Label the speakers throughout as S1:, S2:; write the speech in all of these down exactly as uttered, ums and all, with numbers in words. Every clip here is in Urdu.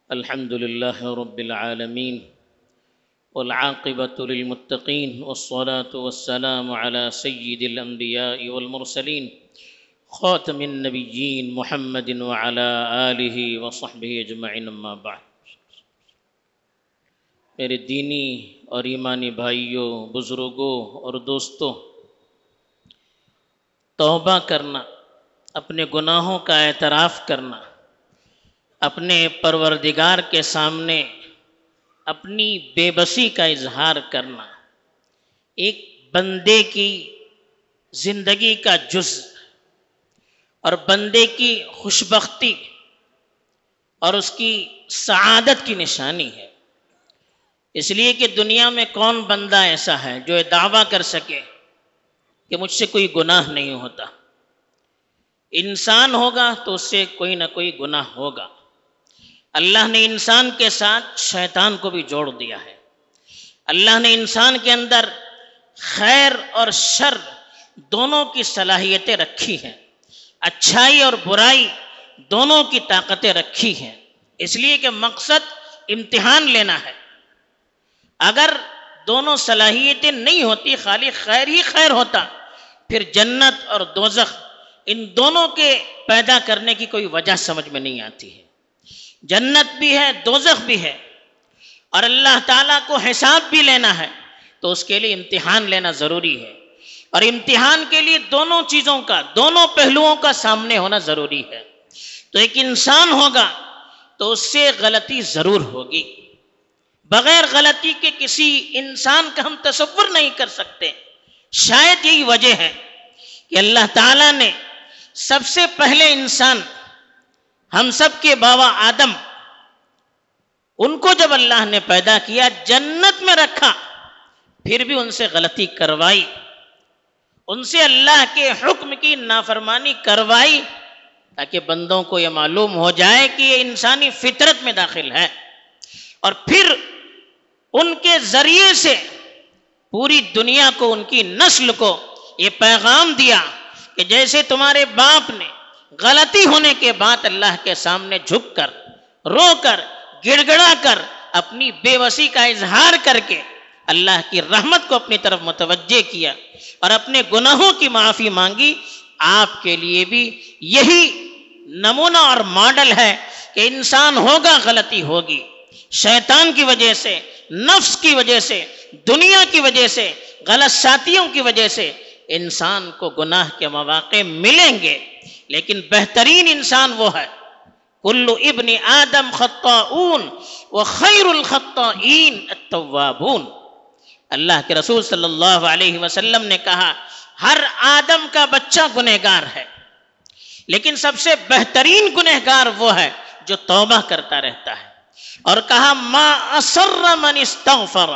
S1: الحمد لله رب العالمين والعاقبة للمتقين والصلاة والسلام على سيد الأنبياء والمرسلين خاتم النبيين محمد وعلى آله وصحبه أجمعين اما بعد۔ میرے دینی اور ایمانی بھائیوں، بزرگوں اور دوستوں، توبہ کرنا، اپنے گناہوں کا اعتراف کرنا، اپنے پروردگار کے سامنے اپنی بے بسی کا اظہار کرنا ایک بندے کی زندگی کا جز اور بندے کی خوشبختی اور اس کی سعادت کی نشانی ہے۔ اس لیے کہ دنیا میں کون بندہ ایسا ہے جو یہ دعویٰ کر سکے کہ مجھ سے کوئی گناہ نہیں ہوتا؟ انسان ہوگا تو اس سے کوئی نہ کوئی گناہ ہوگا۔ اللہ نے انسان کے ساتھ شیطان کو بھی جوڑ دیا ہے۔ اللہ نے انسان کے اندر خیر اور شر دونوں کی صلاحیتیں رکھی ہیں، اچھائی اور برائی دونوں کی طاقتیں رکھی ہیں، اس لیے کہ مقصد امتحان لینا ہے۔ اگر دونوں صلاحیتیں نہیں ہوتی، خالی خیر ہی خیر ہوتا، پھر جنت اور دوزخ ان دونوں کے پیدا کرنے کی کوئی وجہ سمجھ میں نہیں آتی ہے۔ جنت بھی ہے، دوزخ بھی ہے، اور اللہ تعالیٰ کو حساب بھی لینا ہے تو اس کے لیے امتحان لینا ضروری ہے، اور امتحان کے لیے دونوں چیزوں کا، دونوں پہلوؤں کا سامنے ہونا ضروری ہے۔ تو ایک انسان ہوگا تو اس سے غلطی ضرور ہوگی، بغیر غلطی کے کسی انسان کا ہم تصور نہیں کر سکتے۔ شاید یہی وجہ ہے کہ اللہ تعالیٰ نے سب سے پہلے انسان، ہم سب کے بابا آدم، ان کو جب اللہ نے پیدا کیا، جنت میں رکھا، پھر بھی ان سے غلطی کروائی، ان سے اللہ کے حکم کی نافرمانی کروائی، تاکہ بندوں کو یہ معلوم ہو جائے کہ یہ انسانی فطرت میں داخل ہے۔ اور پھر ان کے ذریعے سے پوری دنیا کو، ان کی نسل کو یہ پیغام دیا کہ جیسے تمہارے باپ نے غلطی ہونے کے بعد اللہ کے سامنے جھک کر، رو کر، گڑ گڑا کر، اپنی بے بسی کا اظہار کر کے اللہ کی رحمت کو اپنی طرف متوجہ کیا اور اپنے گناہوں کی معافی مانگی، آپ کے لیے بھی یہی نمونہ اور ماڈل ہے کہ انسان ہوگا، غلطی ہوگی، شیطان کی وجہ سے، نفس کی وجہ سے، دنیا کی وجہ سے، غلط ساتھیوں کی وجہ سے انسان کو گناہ کے مواقع ملیں گے، لیکن بہترین انسان وہ ہے، کل ابن آدم خطاؤن وخیر الخطائین التوابون۔ اللہ کے رسول صلی اللہ علیہ وسلم نے کہا ہر آدم کا بچہ گنہگار ہے، لیکن سب سے بہترین گنہگار وہ ہے جو توبہ کرتا رہتا ہے۔ اور کہا ما اصر من استغفر،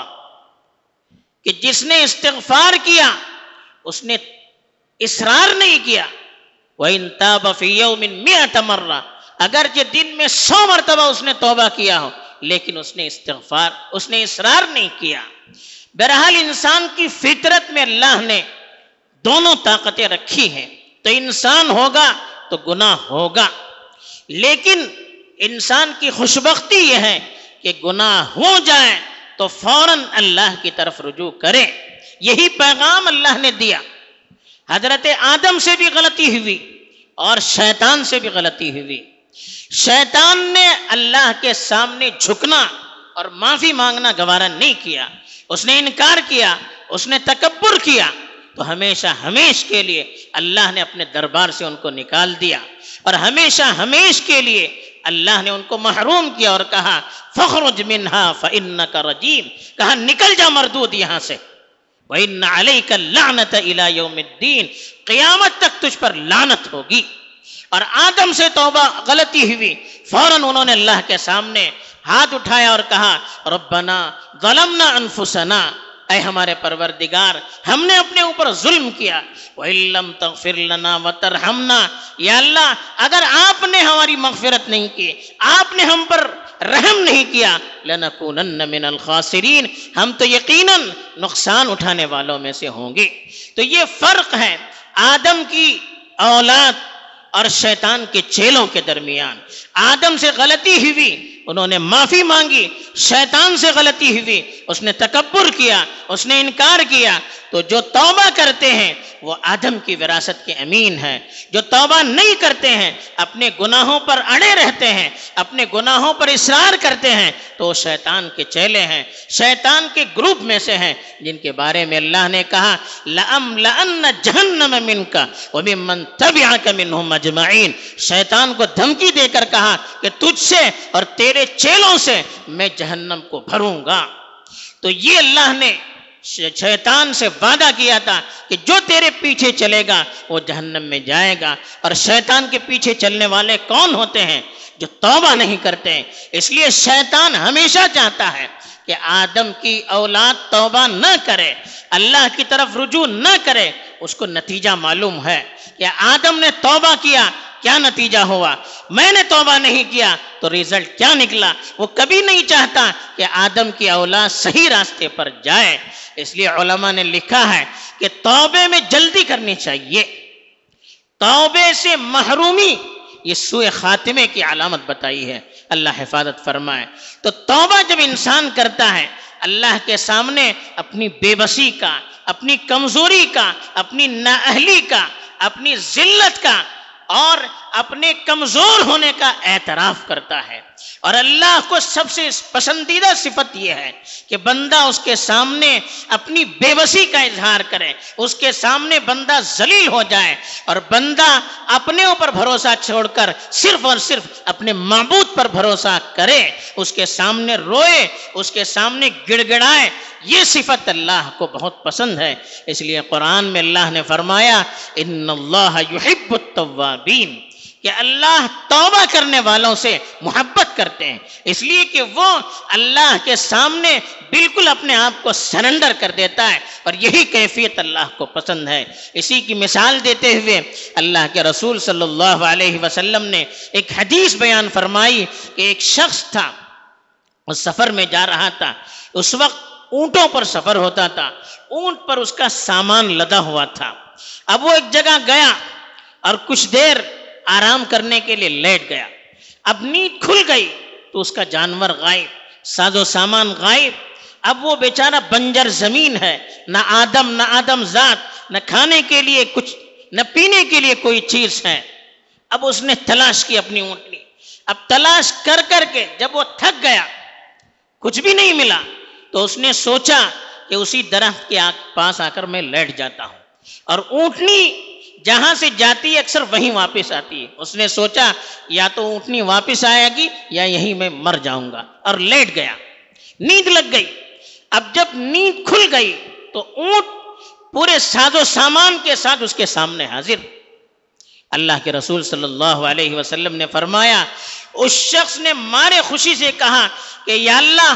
S1: کہ جس نے استغفار کیا اس نے اصرار نہیں کیا، وَإِن تَابَ فِي يَوْمٍ مِئَةَ مَرَّةٍ، اگرچہ دن میں سو مرتبہ اس نے توبہ کیا ہو، لیکن اس نے استغفار، اس نے اصرار نہیں کیا۔ بہرحال انسان کی فطرت میں اللہ نے دونوں طاقتیں رکھی ہیں، تو انسان ہوگا تو گناہ ہوگا، لیکن انسان کی خوشبختی یہ ہے کہ گناہ ہو جائے تو فوراً اللہ کی طرف رجوع کرے۔ یہی پیغام اللہ نے دیا۔ حضرت آدم سے بھی غلطی ہوئی اور شیطان سے بھی غلطی ہوئی۔ شیطان نے اللہ کے سامنے جھکنا اور معافی مانگنا گوارا نہیں کیا، اس نے انکار کیا، اس نے تکبر کیا، تو ہمیشہ ہمیش کے لیے اللہ نے اپنے دربار سے ان کو نکال دیا، اور ہمیشہ ہمیش کے لیے اللہ نے ان کو محروم کیا اور کہا فخرج منہا فإنک رجیم، کہا نکل جا مردود یہاں سے، وَإِنَّ عَلَيْكَ اللَّعْنَةَ إِلَى يَوْمِ الدِّينِ، قیامت تک تجھ پر لعنت ہوگی۔ اور آدم سے توبہ غلطی ہوئی، فوراً انہوں نے اللہ کے سامنے ہاتھ اٹھایا اور کہا ربنا ظلمنا انفسنا، اے ہمارے پروردگار ہم نے اپنے اوپر ظلم کیا، وَإِن لَّمْ تَغْفِرْ لَنَا وَتَرْحَمْنَا، یا اللہ اگر آپ نے ہماری مغفرت نہیں کی، آپ نے ہم پر رحم نہیں کیا، لَنَكُونَنَّ مِنَ الْخَاسِرِينَ، ہم تو یقیناً نقصان اٹھانے والوں میں سے ہوں گے۔ تو یہ فرق ہے آدم کی اولاد اور شیطان کے چیلوں کے درمیان۔ آدم سے غلطی ہوئی انہوں نے معافی مانگی، شیطان سے غلطی ہوئی، اس نے تکبر کیا، اس نے انکار کیا، تو جو توبہ کرتے ہیں وہ آدم کی وراثت کے امین ہیں۔ جو توبہ نہیں کرتے ہیں، اپنے گناہوں پر اڑے رہتے ہیں، اپنے گناہوں پر اصرار کرتے ہیں، تو وہ شیطان کے چیلے ہیں، شیطان کے گروپ میں سے ہیں، جن کے بارے میں اللہ نے کہا لَأَمْلَأَنَّ جَهَنَّمَ مِنْكَ وَمِمَّنْ تَبِعَكَ مِنْهُمْ أَجْمَعِينَ۔ شیطان کو دھمکی دے کر کہا کہ تجھ سے اور تیرے چیلوں سے میں جہنم کو بھروں گا۔ تو یہ اللہ نے شیطان سے وعدہ کیا تھا کہ جو تیرے پیچھے چلے گا وہ جہنم میں جائے گا۔ اور شیطان کے پیچھے چلنے والے کون ہوتے ہیں؟ جو توبہ نہیں کرتے ہیں۔ اس لیے شیطان ہمیشہ چاہتا ہے کہ آدم کی اولاد توبہ نہ کرے، اللہ کی طرف رجوع نہ کرے۔ اس کو نتیجہ معلوم ہے کہ آدم نے توبہ کیا، کیا نتیجہ ہوا، میں نے توبہ نہیں کیا تو ریزلٹ کیا نکلا۔ وہ کبھی نہیں چاہتا کہ آدم کی اولاد صحیح راستے پر جائے۔ اس لیے علماء نے لکھا ہے کہ توبے میں جلدی کرنی چاہیے۔ توبے سے محرومی یہ سوء خاتمے کی علامت بتائی ہے، اللہ حفاظت فرمائے۔ تو توبہ جب انسان کرتا ہے، اللہ کے سامنے اپنی بے بسی کا، اپنی کمزوری کا، اپنی نااہلی کا، اپنی ذلت کا اور اپنے کمزور ہونے کا اعتراف کرتا ہے۔ اور اللہ کو سب سے پسندیدہ صفت یہ ہے کہ بندہ اس کے سامنے اپنی بے بسی کا اظہار کرے، اس کے سامنے بندہ ذلیل ہو جائے اور بندہ اپنے اوپر بھروسہ چھوڑ کر صرف اور صرف اپنے معبود پر بھروسہ کرے، اس کے سامنے روئے، اس کے سامنے گڑ گڑائے۔ یہ صفت اللہ کو بہت پسند ہے۔ اس لیے قرآن میں اللہ نے فرمایا ان اللہ یحب التوابین، کہ اللہ توبہ کرنے والوں سے محبت کرتے ہیں، اس لیے کہ وہ اللہ کے سامنے بالکل اپنے آپ کو سرنڈر کر دیتا ہے، اور یہی کیفیت اللہ کو پسند ہے۔ اسی کی مثال دیتے ہوئے اللہ کے رسول صلی اللہ علیہ وسلم نے ایک حدیث بیان فرمائی کہ ایک شخص تھا، وہ سفر میں جا رہا تھا، اس وقت اونٹوں پر سفر ہوتا تھا، اونٹ پر اس کا سامان لدا ہوا تھا۔ اب وہ ایک جگہ گیا اور کچھ دیر آرام کرنے کے لیے لیٹ گیا۔ اب نیند کھل گئی تو اس کا جانور غائب، ساز و سامان غائب۔ اب وہ بیچارہ بنجر زمین ہے، نہ آدم نہ آدم ذات، نہ کھانے کے لیے کچھ، نہ پینے کے لیے کوئی چیز ہے۔ اب اس نے تلاش کی اپنی اونٹنی، اب تلاش کر کر کے جب وہ تھک گیا، کچھ بھی نہیں ملا، تو اس نے سوچا کہ اسی درخت کے پاس آ کر میں لیٹ جاتا ہوں، اور اونٹنی جہاں سے جاتی ہے اکثر وہیں واپس آتی ہے۔ اس نے سوچا یا تو اونٹنی واپس آئے گی یا یہیں میں مر جاؤں گا، اور لیٹ گیا۔ نیند لگ گئی۔ اب جب نیند کھل گئی تو اونٹ پورے ساز و سامان کے ساتھ اس کے سامنے حاضر۔ اللہ کے رسول صلی اللہ علیہ وسلم نے فرمایا، اس شخص نے مارے خوشی سے کہا کہ یا اللہ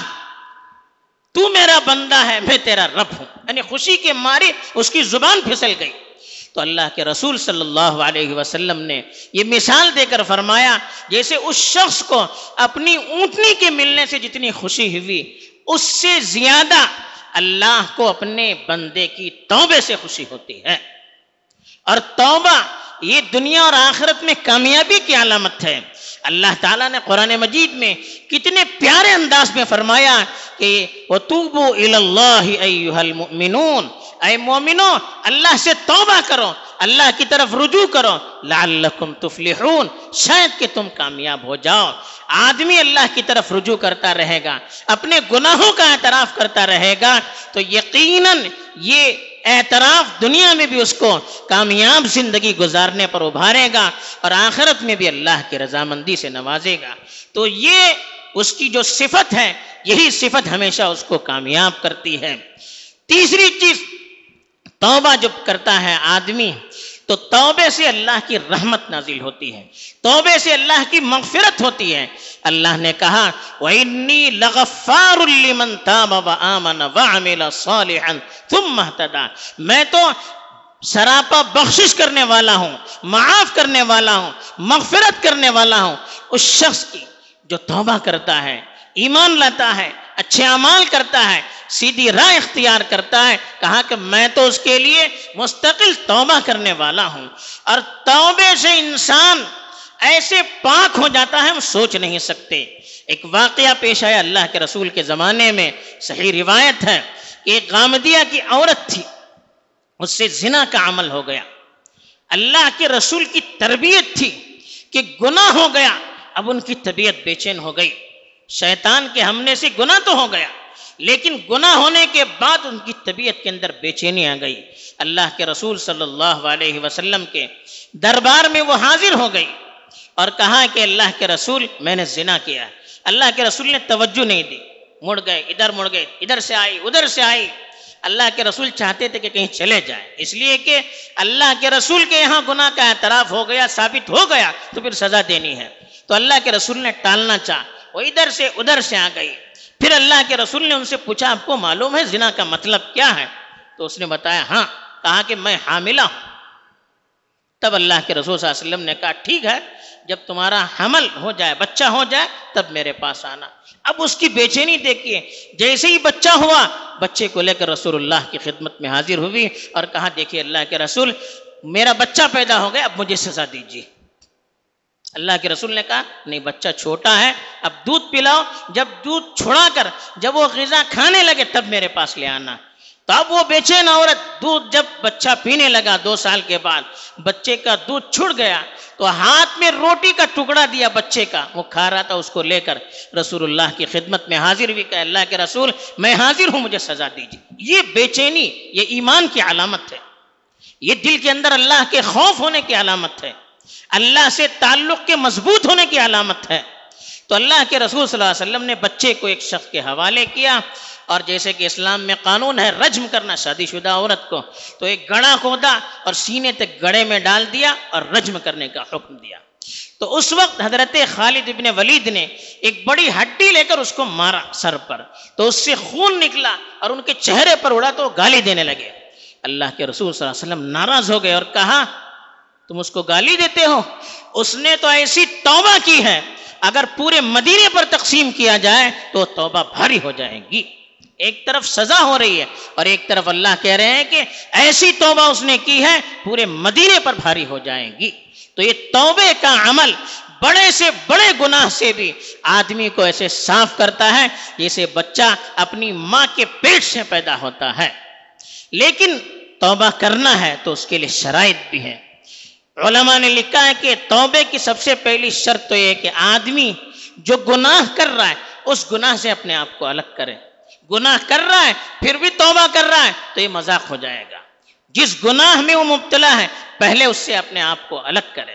S1: تو میرا بندہ ہے، میں تیرا رب ہوں، یعنی خوشی کے مارے اس کی زبان پھسل گئی۔ تو اللہ کے رسول صلی اللہ علیہ وسلم نے یہ مثال دے کر فرمایا جیسے اس شخص کو اپنی اونٹنی کے ملنے سے جتنی خوشی ہوئی، اس سے زیادہ اللہ کو اپنے بندے کی توبے سے خوشی ہوتی ہے۔ اور توبہ یہ دنیا اور آخرت میں کامیابی کی علامت ہے۔ اللہ تعالیٰ نے قرآن مجید میں کتنے پیارے انداز میں فرمایا کہ وَتُوبُوا إِلَى اللَّهِ أَيُّهَا الْمُؤْمِنُونَ، اے مومنو اللہ سے توبہ کرو، اللہ کی طرف رجوع کرو، لعلکم تفلحون، شاید کہ تم کامیاب ہو جاؤ۔ آدمی اللہ کی طرف رجوع کرتا رہے گا، اپنے گناہوں کا اعتراف کرتا رہے گا، تو یقیناً یہ اعتراف دنیا میں بھی اس کو کامیاب زندگی گزارنے پر ابھارے گا، اور آخرت میں بھی اللہ کی رضامندی سے نوازے گا۔ تو یہ اس کی جو صفت ہے، یہی صفت ہمیشہ اس کو کامیاب کرتی ہے۔ تیسری چیز، توبہ جب کرتا ہے آدمی تو توبے سے اللہ کی رحمت نازل ہوتی ہے، توبے سے اللہ کی مغفرت ہوتی ہے۔ اللہ نے کہا وَإِنِّي لَغَفَّارٌ لِّمَن تَابَ وَآمَنَ وَعَمِلَ صَالِحًا ثُمَّ اهْتَدَىٰ، میں تو سراپا بخشش کرنے والا ہوں، معاف کرنے والا ہوں، مغفرت کرنے والا ہوں اس شخص کی جو توبہ کرتا ہے، ایمان لاتا ہے، اچھے اعمال کرتا ہے، سیدھی راہ اختیار کرتا ہے۔ کہا کہ میں تو اس کے لیے مستقل توبہ کرنے والا ہوں۔ اور توبے سے انسان ایسے پاک ہو جاتا ہے ہم سوچ نہیں سکتے۔ ایک واقعہ پیش آیا اللہ کے رسول کے زمانے میں، صحیح روایت ہے کہ ایک غامدیہ کی عورت تھی، اس سے زنا کا عمل ہو گیا۔ اللہ کے رسول کی تربیت تھی کہ گناہ ہو گیا، اب ان کی طبیعت بے چین ہو گئی، شیطان کے حملے سے گناہ تو ہو گیا لیکن گناہ ہونے کے بعد ان کی طبیعت کے اندر بے چینی آ گئی۔ اللہ کے رسول صلی اللہ علیہ وسلم کے دربار میں وہ حاضر ہو گئی اور کہا کہ اللہ کے رسول میں نے زنا کیا ہے۔ اللہ کے رسول نے توجہ نہیں دی، مڑ گئے، ادھر مڑ گئے، ادھر سے آئی ادھر سے آئی۔ اللہ کے رسول چاہتے تھے کہ کہیں چلے جائیں، اس لیے کہ اللہ کے رسول کے یہاں گناہ کا اعتراف ہو گیا، ثابت ہو گیا تو پھر سزا دینی ہے۔ تو اللہ کے رسول نے ٹالنا چاہا، وہ ادھر سے ادھر سے آ گئی۔ پھر اللہ کے رسول نے ان سے پوچھا آپ کو معلوم ہے زنا کا مطلب کیا ہے؟ تو اس نے بتایا ہاں، کہا کہ میں حاملہ ہوں۔ تب اللہ کے رسول صلی اللہ علیہ وسلم نے کہا ٹھیک ہے، جب تمہارا حمل ہو جائے، بچہ ہو جائے تب میرے پاس آنا۔ اب اس کی بے چینی دیکھیے، جیسے ہی بچہ ہوا بچے کو لے کر رسول اللہ کی خدمت میں حاضر ہوئی اور کہا دیکھیے اللہ کے رسول میرا بچہ پیدا ہو گیا، اب مجھے سزا دیجیے۔ اللہ کے رسول نے کہا نہیں، بچہ چھوٹا ہے، اب دودھ پلاؤ، جب دودھ چھڑا کر جب وہ غذا کھانے لگے تب میرے پاس لے آنا۔ تو اب وہ بے چین عورت دودھ جب بچہ پینے لگا، دو سال کے بعد بچے کا دودھ چھڑ گیا تو ہاتھ میں روٹی کا ٹکڑا دیا بچے کا، وہ کھا رہا تھا، اس کو لے کر رسول اللہ کی خدمت میں حاضر ہوئی کہ اللہ کے رسول میں حاضر ہوں، مجھے سزا دیجیے۔ یہ بے چینی یہ ایمان کی علامت ہے، یہ دل کے اندر اللہ کے خوف ہونے کی علامت ہے، اللہ سے تعلق کے مضبوط ہونے کی علامت ہے۔ تو اللہ کے رسول صلی اللہ علیہ وسلم نے بچے کو ایک شخص کے حوالے کیا، اور جیسے کہ اسلام میں قانون ہے رجم کرنا شادی شدہ عورت کو، تو ایک گڑھا کھودا اور سینے تک گڑھے میں ڈال دیا اور رجم کرنے کا حکم دیا۔ تو اس وقت حضرت خالد ابن ولید نے ایک بڑی ہڈی لے کر اس کو مارا سر پر، تو اس سے خون نکلا اور ان کے چہرے پر اڑا تو گالی دینے لگے۔ اللہ کے رسول صلی اللہ علیہ وسلم ناراض ہو گئے اور کہا تم اس کو گالی دیتے ہو؟ اس نے تو ایسی توبہ کی ہے، اگر پورے مدینے پر تقسیم کیا جائے تو توبہ بھاری ہو جائے گی۔ ایک طرف سزا ہو رہی ہے اور ایک طرف اللہ کہہ رہے ہیں کہ ایسی توبہ اس نے کی ہے پورے مدینے پر بھاری ہو جائے گی۔ تو یہ توبے کا عمل بڑے سے بڑے گناہ سے بھی آدمی کو ایسے صاف کرتا ہے جیسے بچہ اپنی ماں کے پیٹ سے پیدا ہوتا ہے۔ لیکن توبہ کرنا ہے تو اس کے لیے شرائط بھی ہیں۔ علماء نے لکھا ہے کہ توبے کی سب سے پہلی شرط تو یہ ہے کہ آدمی جو گناہ کر رہا ہے اس گناہ سے اپنے آپ کو الگ کرے۔ گناہ کر رہا ہے پھر بھی توبہ کر رہا ہے تو یہ مذاق ہو جائے گا۔ جس گناہ میں وہ مبتلا ہے پہلے اس سے اپنے آپ کو الگ کرے۔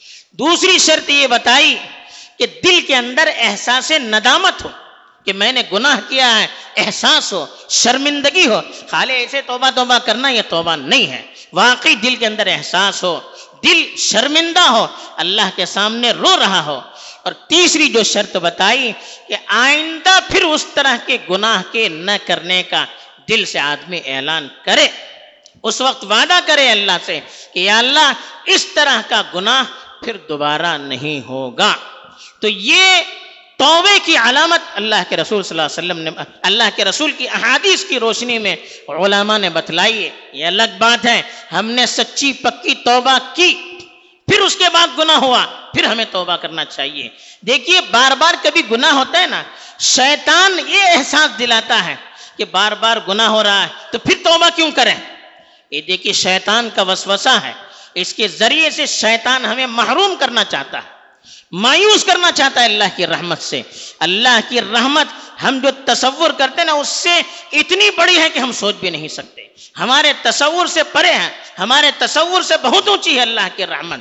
S1: دوسری شرط یہ بتائی کہ دل کے اندر احساس ندامت ہو کہ میں نے گناہ کیا ہے، احساس ہو، شرمندگی ہو۔ خالی ایسے توبہ توبہ کرنا یہ توبہ نہیں ہے، واقعی دل کے اندر احساس ہو، دل شرمندہ ہو، اللہ کے سامنے رو رہا ہو۔ اور تیسری جو شرط بتائی کہ آئندہ پھر اس طرح کے گناہ کے نہ کرنے کا دل سے آدمی اعلان کرے، اس وقت وعدہ کرے اللہ سے کہ یا اللہ اس طرح کا گناہ پھر دوبارہ نہیں ہوگا۔ تو یہ توبے کی علامت اللہ کے رسول صلی اللہ علیہ وسلم نے، اللہ کے رسول کی احادیث کی روشنی میں علماء نے بتلائی ہے۔ یہ الگ بات ہے ہم نے سچی پکی توبہ کی پھر اس کے بعد گناہ ہوا پھر ہمیں توبہ کرنا چاہیے۔ دیکھیے بار بار کبھی گناہ ہوتا ہے نا، شیطان یہ احساس دلاتا ہے کہ بار بار گناہ ہو رہا ہے تو پھر توبہ کیوں کریں۔ یہ دیکھیے شیطان کا وسوسہ ہے، اس کے ذریعے سے شیطان ہمیں محروم کرنا چاہتا ہے، مایوس کرنا چاہتا ہے اللہ کی رحمت سے۔ اللہ کی رحمت ہم جو تصور کرتے ہیں نا اس سے اتنی بڑی ہے کہ ہم سوچ بھی نہیں سکتے، ہمارے تصور سے پرے ہے، ہمارے تصور سے بہت اونچی ہے اللہ کی رحمت۔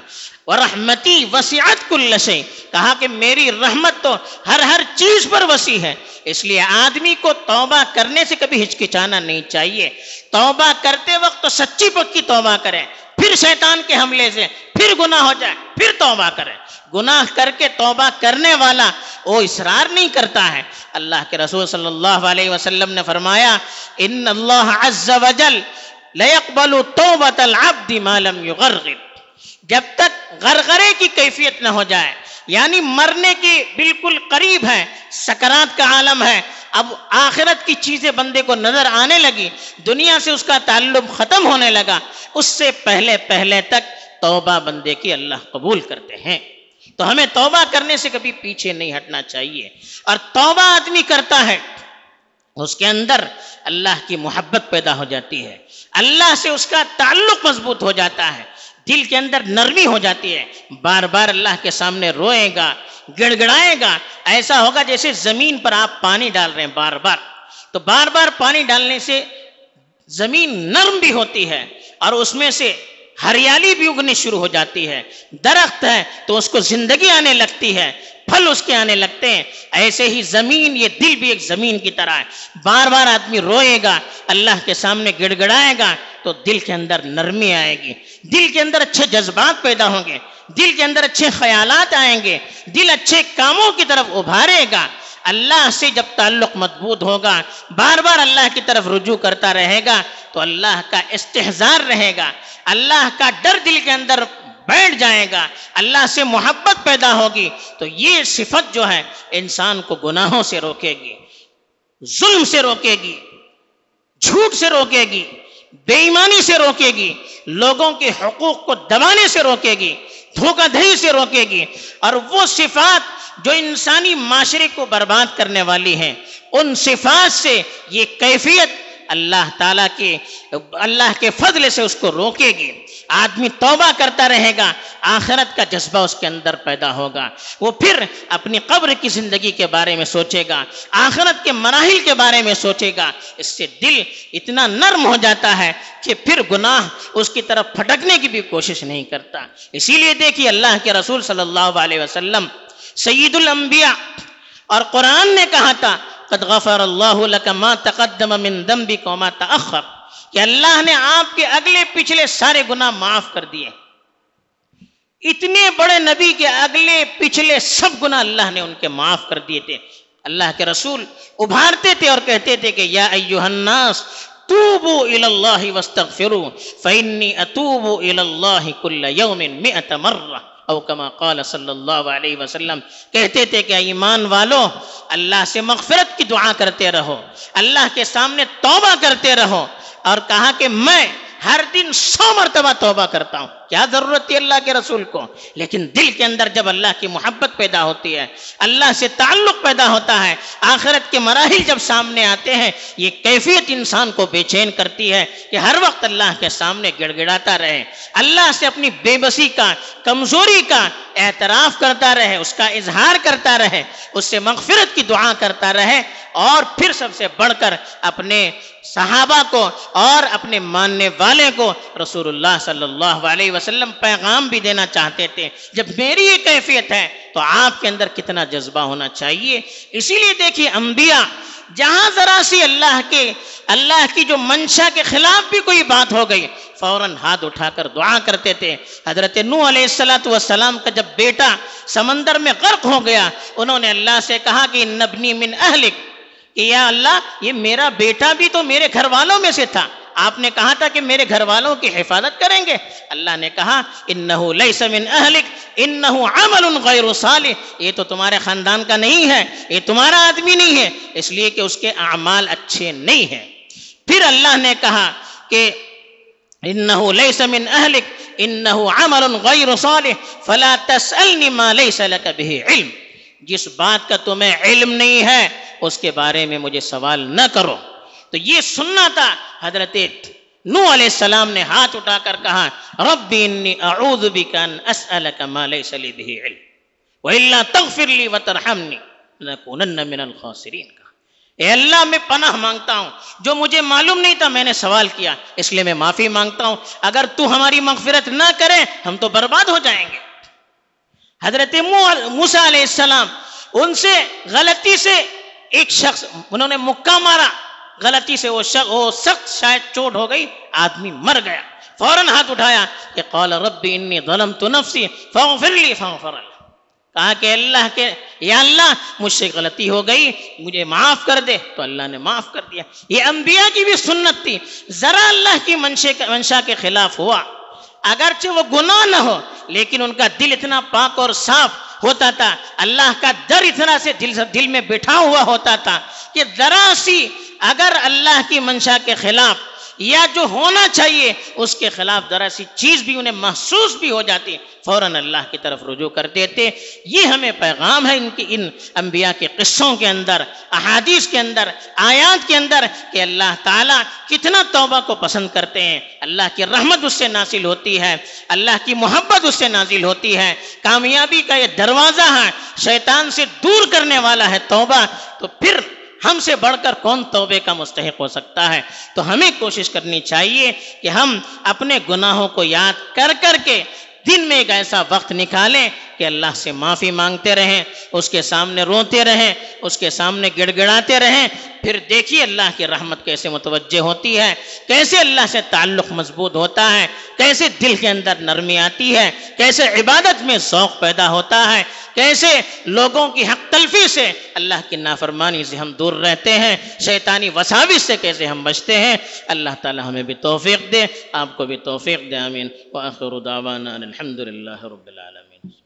S1: ورحمتی وسعت کل شیء، کہا کہ میری رحمت تو ہر ہر چیز پر وسیع ہے۔ اس لیے آدمی کو توبہ کرنے سے کبھی ہچکچانا نہیں چاہیے۔ توبہ کرتے وقت تو سچی پکی توبہ کریں، پھر شیطان کے حملے سے پھر گناہ ہو جائے پھر توبہ کریں۔ گناہ کر کے توبہ کرنے والا وہ اصرار نہیں کرتا ہے۔ اللہ کے رسول صلی اللہ علیہ وسلم نے فرمایا ان اللہ عز وجل لیقبل توبۃ العبد ما لم یغرغر، جب تک غرغرے کی کیفیت نہ ہو جائے، یعنی مرنے کی بالکل قریب ہے، سکرات کا عالم ہے، اب آخرت کی چیزیں بندے کو نظر آنے لگی، دنیا سے اس کا تعلق ختم ہونے لگا، اس سے پہلے پہلے تک توبہ بندے کی اللہ قبول کرتے ہیں۔ تو ہمیں توبہ کرنے سے کبھی پیچھے نہیں ہٹنا چاہیے. اور توبہ آدمی کرتا ہے اس کے اندر اللہ کی محبت پیدا ہو جاتی ہے, اللہ سے اس کا تعلق مضبوط ہو جاتا ہے, دل کے اندر نرمی ہو جاتی ہے, بار بار اللہ کے سامنے روئے گا, گڑ گڑائے گا. ایسا ہوگا جیسے زمین پر آپ پانی ڈال رہے ہیں بار بار, تو بار بار پانی ڈالنے سے زمین نرم بھی ہوتی ہے اور اس میں سے ہریالی بھی اگنی شروع ہو جاتی ہے. درخت ہے تو اس کو زندگی آنے لگتی ہے, پھل اس کے آنے لگتے ہیں. ایسے ہی زمین, یہ دل بھی ایک زمین کی طرح ہے. بار بار آدمی روئے گا, اللہ کے سامنے گڑ گڑائے گا تو دل کے اندر نرمی آئے گی, دل کے اندر اچھے جذبات پیدا ہوں گے, دل کے اندر اچھے خیالات آئیں گے, دل اچھے کاموں کی طرف ابھارے گا. اللہ سے جب تعلق مضبوط ہوگا, بار بار اللہ کی طرف رجوع کرتا رہے گا تو اللہ کا استحضار رہے گا, اللہ کا ڈر دل کے اندر بیٹھ جائے گا, اللہ سے محبت پیدا ہوگی. تو یہ صفت جو ہے انسان کو گناہوں سے روکے گی, ظلم سے روکے گی, جھوٹ سے روکے گی, بے ایمانی سے روکے گی, لوگوں کے حقوق کو دبانے سے روکے گی, دھوکہ دہی سے روکے گی. اور وہ صفات جو انسانی معاشرے کو برباد کرنے والی ہیں, ان صفات سے یہ کیفیت اللہ تعالیٰ کے اللہ کے فضل سے اس کو روکے گی. آدمی توبہ کرتا رہے گا, آخرت کا جذبہ اس کے اندر پیدا ہوگا. وہ پھر اپنی قبر کی زندگی کے بارے میں سوچے گا, آخرت کے مراحل کے بارے میں سوچے گا. اس سے دل اتنا نرم ہو جاتا ہے کہ پھر گناہ اس کی طرف پھٹکنے کی بھی کوشش نہیں کرتا. اسی لیے دیکھیے اللہ کے رسول صلی اللہ علیہ وسلم سید الانبیاء, اور قرآن نے کہا تھا قد غفر اللہ لک ما تقدم من ذنبک وما تأخر, کہ اللہ نے آپ کے اگلے پچھلے سارے گناہ معاف کر دیے. اتنے بڑے نبی کے اگلے پچھلے سب گناہ اللہ نے ان کے معاف کر دیے تھے. اللہ کے رسول ابھارتے تھے اور کہتے تھے کہ یا ایھا الناس توبوا الی اللہ واستغفروا فانی اتوب الی اللہ کل یوم مئۃ مرہ او کما قال صلی اللہ علیہ وسلم. کہتے تھے کہ ایمان والو, اللہ سے مغفرت کی دعا کرتے رہو, اللہ کے سامنے توبہ کرتے رہو. اور کہا کہ میں ہر دن سو مرتبہ توبہ کرتا ہوں. کیا ضرورت تھی اللہ کے رسول کو؟ لیکن دل کے اندر جب اللہ کی محبت پیدا ہوتی ہے, اللہ سے تعلق پیدا ہوتا ہے, آخرت کے مراحل جب سامنے آتے ہیں, یہ کیفیت انسان کو بے چین کرتی ہے کہ ہر وقت اللہ کے سامنے گڑ گڑاتا رہے, اللہ سے اپنی بے بسی کا, کمزوری کا اعتراف کرتا رہے, اس کا اظہار کرتا رہے, اس سے مغفرت کی دعا کرتا رہے. اور پھر سب سے بڑھ کر اپنے صحابہ کو اور اپنے ماننے والے کو رسول اللہ صلی اللہ علیہ وسلم پیغام بھی دینا چاہتے تھے. جب میری یہ کیفیت ہے تو آپ کے اندر کتنا جذبہ ہونا چاہیے. اسی لیے دیکھیے انبیاء جہاں ذرا سی اللہ کے اللہ کی جو منشا کے خلاف بھی کوئی بات ہو گئی, فوراً ہاتھ اٹھا کر دعا کرتے تھے. حضرت نوح علیہ الصلوۃ والسلام کا جب بیٹا سمندر میں غرق ہو گیا, انہوں نے اللہ سے کہا کہ ان ابنی من اہلک, کہ یا اللہ یہ میرا بیٹا بھی تو میرے گھر والوں میں سے تھا, آپ نے کہا تھا کہ میرے گھر والوں کی حفاظت کریں گے. اللہ نے کہا انہ لیس من اہلک انہ عمل غیر صالح, یہ تو تمہارے خاندان کا نہیں ہے, یہ تمہارا آدمی نہیں ہے, اس لیے کہ اس کے اعمال اچھے نہیں ہیں. پھر اللہ نے کہا کہ انہ لیس من اہلک انہ عمل غیر صالح فلا تسألنی ما لیس لک بہ علم, جس بات کا تمہیں علم نہیں ہے اس کے بارے میں مجھے سوال نہ کرو. تو یہ سننا تھا. حضرت نوح علیہ السلام نے ہاتھ اٹھا کر کہا رب انی اعوذ بک ان اسألک ما لیس لی بہ علم والا تغفر لی وترحمنی لنکونن من الخاسرین. اے اللہ میں پناہ مانگتا ہوں, جو مجھے معلوم نہیں تھا میں نے سوال کیا, اس لیے میں معافی مانگتا ہوں, اگر تو ہماری مغفرت نہ کرے ہم تو برباد ہو جائیں گے. حضرت موسیٰ علیہ السلام, ان سے غلطی سے ایک شخص انہوں نے مکہ مارا, غلطی سے وہ شخص وہ سخت شاید چوٹ ہو گئی, آدمی مر گیا. فوراً ہاتھ اٹھایا کہ قال رب انی ظلمت نفسی فاغفر لی فاغفر له, کہا کہ اللہ کے یا اللہ مجھ سے غلطی ہو گئی, مجھے معاف کر دے, تو اللہ نے معاف کر دیا. یہ انبیاء کی بھی سنت تھی. ذرا اللہ کی منشا کے خلاف ہوا, اگرچہ وہ گناہ نہ ہو لیکن ان کا دل اتنا پاک اور صاف ہوتا تھا, اللہ کا ڈر اتنا سے دل دل میں بٹھا ہوا ہوتا تھا کہ ذرا سی اگر اللہ کی منشا کے خلاف یا جو ہونا چاہیے اس کے خلاف ذرا سی چیز بھی انہیں محسوس بھی ہو جاتی فوراً اللہ کی طرف رجوع کر دیتے. یہ ہمیں پیغام ہے ان کی ان انبیاء کے قصوں کے اندر، احادیث کے اندر، آیات کے اندر، کہ اللہ تعالیٰ کتنا توبہ کو پسند کرتے ہیں. اللہ کی رحمت اس سے نازل ہوتی ہے، اللہ کی محبت اس سے نازل ہوتی ہے. کامیابی کا یہ دروازہ ہے، شیطان سے دور کرنے والا ہے توبہ. تو پھر ہم سے بڑھ کر کون توبے کا مستحق ہو سکتا ہے؟ تو ہمیں کوشش کرنی چاہیے کہ ہم اپنے گناہوں کو یاد کر کر کے دن میں ایک ایسا وقت نکالیں کہ اللہ سے معافی مانگتے رہیں، اس کے سامنے روتے رہیں، اس کے سامنے گڑ گڑاتے رہیں. پھر دیکھیے اللہ کی رحمت کیسے متوجہ ہوتی ہے، کیسے اللہ سے تعلق مضبوط ہوتا ہے، کیسے دل کے اندر نرمی آتی ہے، کیسے عبادت میں ذوق پیدا ہوتا ہے، کیسے لوگوں کی حق تلفی سے، اللہ کی نافرمانی سے ہم دور رہتے ہیں، شیطانی وساوس سے کیسے ہم بچتے ہیں. اللہ تعالی ہمیں بھی توفیق دے، آپ کو بھی توفیق دے. آمین. وآخر دعوانا الحمد للہ رب العالمین.